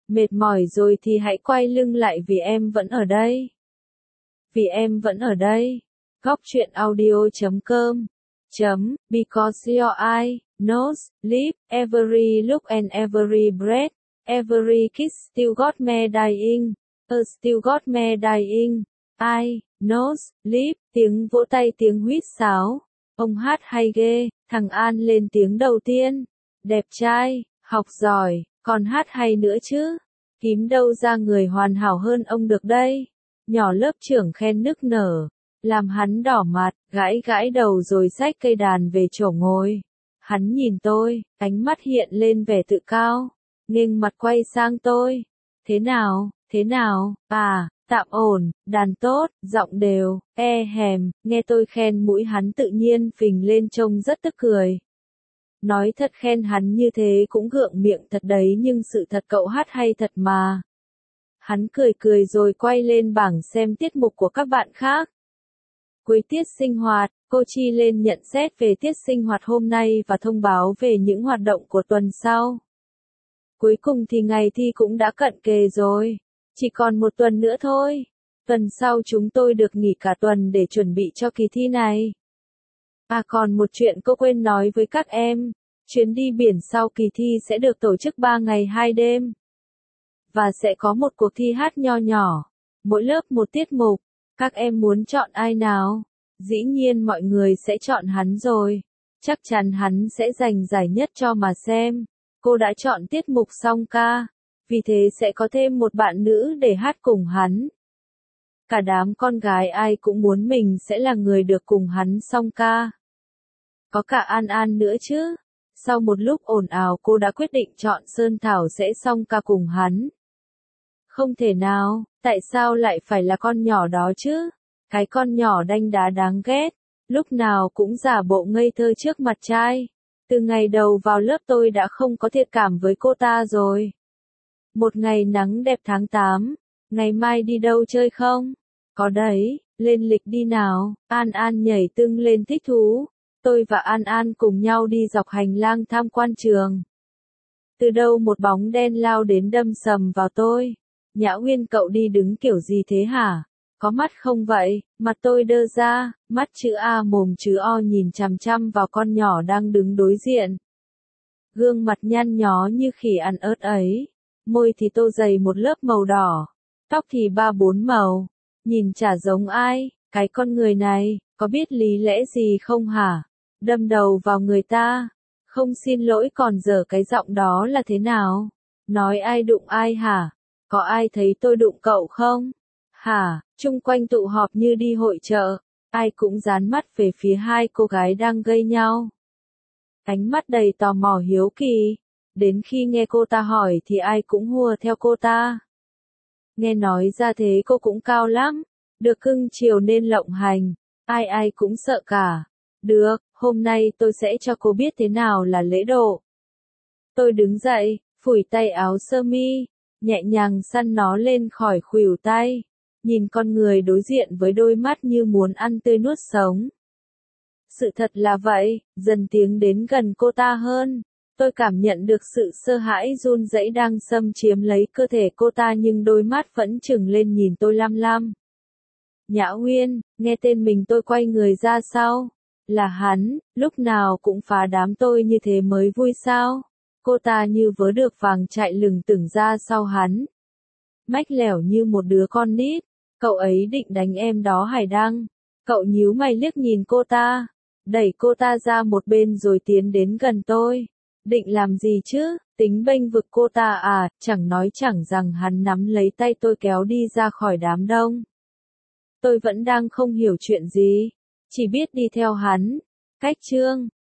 Mệt mỏi rồi thì hãy quay lưng lại vì em vẫn ở đây. Vì em vẫn ở đây. Góc truyện audio.com Because your eye, nose, lip, every look and every breath, every kiss still got me dying. Still got me dying. Eye, nose, lip, tiếng vỗ tay tiếng huýt sáo. Ông hát hay ghê, thằng An lên tiếng đầu tiên. Đẹp trai, học giỏi, còn hát hay nữa chứ. Kiếm đâu ra người hoàn hảo hơn ông được đây. Nhỏ lớp trưởng khen nức nở. Làm hắn đỏ mặt, gãi gãi đầu rồi xách cây đàn về chỗ ngồi. Hắn nhìn tôi, ánh mắt hiện lên vẻ tự cao. Nghênh mặt quay sang tôi. Thế nào, tạm ổn, đàn tốt, giọng đều, hèm, nghe tôi khen mũi hắn tự nhiên phình lên trông rất tức cười. Nói thật khen hắn như thế cũng gượng miệng thật đấy nhưng sự thật cậu hát hay thật mà. Hắn cười cười rồi quay lên bảng xem tiết mục của các bạn khác. Cuối tiết sinh hoạt, cô Chi lên nhận xét về tiết sinh hoạt hôm nay và thông báo về những hoạt động của tuần sau. Cuối cùng thì ngày thi cũng đã cận kề rồi. Chỉ còn một tuần nữa thôi. Tuần sau chúng tôi được nghỉ cả tuần để chuẩn bị cho kỳ thi này. Còn một chuyện cô quên nói với các em. Chuyến đi biển sau kỳ thi sẽ được tổ chức 3 ngày 2 đêm. Và sẽ có một cuộc thi hát nho nhỏ. Mỗi lớp một tiết mục. Các em muốn chọn ai nào? Dĩ nhiên mọi người sẽ chọn hắn rồi. Chắc chắn hắn sẽ giành giải nhất cho mà xem. Cô đã chọn tiết mục song ca. Vì thế sẽ có thêm một bạn nữ để hát cùng hắn. Cả đám con gái ai cũng muốn mình sẽ là người được cùng hắn song ca. Có cả An An nữa chứ. Sau một lúc ồn ào cô đã quyết định chọn Sơn Thảo sẽ song ca cùng hắn. Không thể nào, tại sao lại phải là con nhỏ đó chứ? Cái con nhỏ đanh đá đáng ghét, lúc nào cũng giả bộ ngây thơ trước mặt trai. Từ ngày đầu vào lớp tôi đã không có thiện cảm với cô ta rồi. Một ngày nắng đẹp tháng 8, ngày mai đi đâu chơi không? Có đấy, lên lịch đi nào. An An nhảy tưng lên thích thú. Tôi và An An cùng nhau đi dọc hành lang tham quan trường. Từ đâu một bóng đen lao đến đâm sầm vào tôi. Nhã Uyên cậu đi đứng kiểu gì thế hả? Có mắt không vậy? Mặt tôi đơ ra, mắt chữ A mồm chữ O nhìn chằm chằm vào con nhỏ đang đứng đối diện. Gương mặt nhăn nhó như khỉ ăn ớt ấy. Môi thì tô dày một lớp màu đỏ. Tóc thì 3-4 màu. Nhìn chả giống ai. Cái con người này, có biết lý lẽ gì không hả? Đâm đầu vào người ta. Không xin lỗi còn dở cái giọng đó là thế nào? Nói ai đụng ai hả? Có ai thấy tôi đụng cậu không? Hả? Chung quanh tụ họp như đi hội chợ. Ai cũng dán mắt về phía hai cô gái đang gây nhau. Ánh mắt đầy tò mò hiếu kỳ. Đến khi nghe cô ta hỏi thì ai cũng hùa theo cô ta. Nghe nói ra thế cô cũng cao lắm. Được cưng chiều nên lộng hành. Ai cũng sợ cả. Được, hôm nay tôi sẽ cho cô biết thế nào là lễ độ. Tôi đứng dậy, phủi tay áo sơ mi, nhẹ nhàng xăn nó lên khỏi khuỷu tay. Nhìn con người đối diện với đôi mắt như muốn ăn tươi nuốt sống. Sự thật là vậy, dần tiến đến gần cô ta hơn. Tôi cảm nhận được sự sợ hãi run rẩy đang xâm chiếm lấy cơ thể cô ta nhưng đôi mắt vẫn trừng lên nhìn tôi lam lam. Nhã Uyên, nghe tên mình tôi quay người ra sau. Là hắn, lúc nào cũng phá đám tôi như thế mới vui sao? Cô ta như vớ được vàng chạy lừng tưởng ra sau hắn. Mách lẻo như một đứa con nít. Cậu ấy định đánh em đó Hải Đăng. Cậu nhíu mày liếc nhìn cô ta. Đẩy cô ta ra một bên rồi tiến đến gần tôi. Định làm gì chứ? Tính bênh vực cô ta à? Chẳng nói chẳng rằng hắn nắm lấy tay tôi kéo đi ra khỏi đám đông. Tôi vẫn đang không hiểu chuyện gì. Chỉ biết đi theo hắn. Cách chương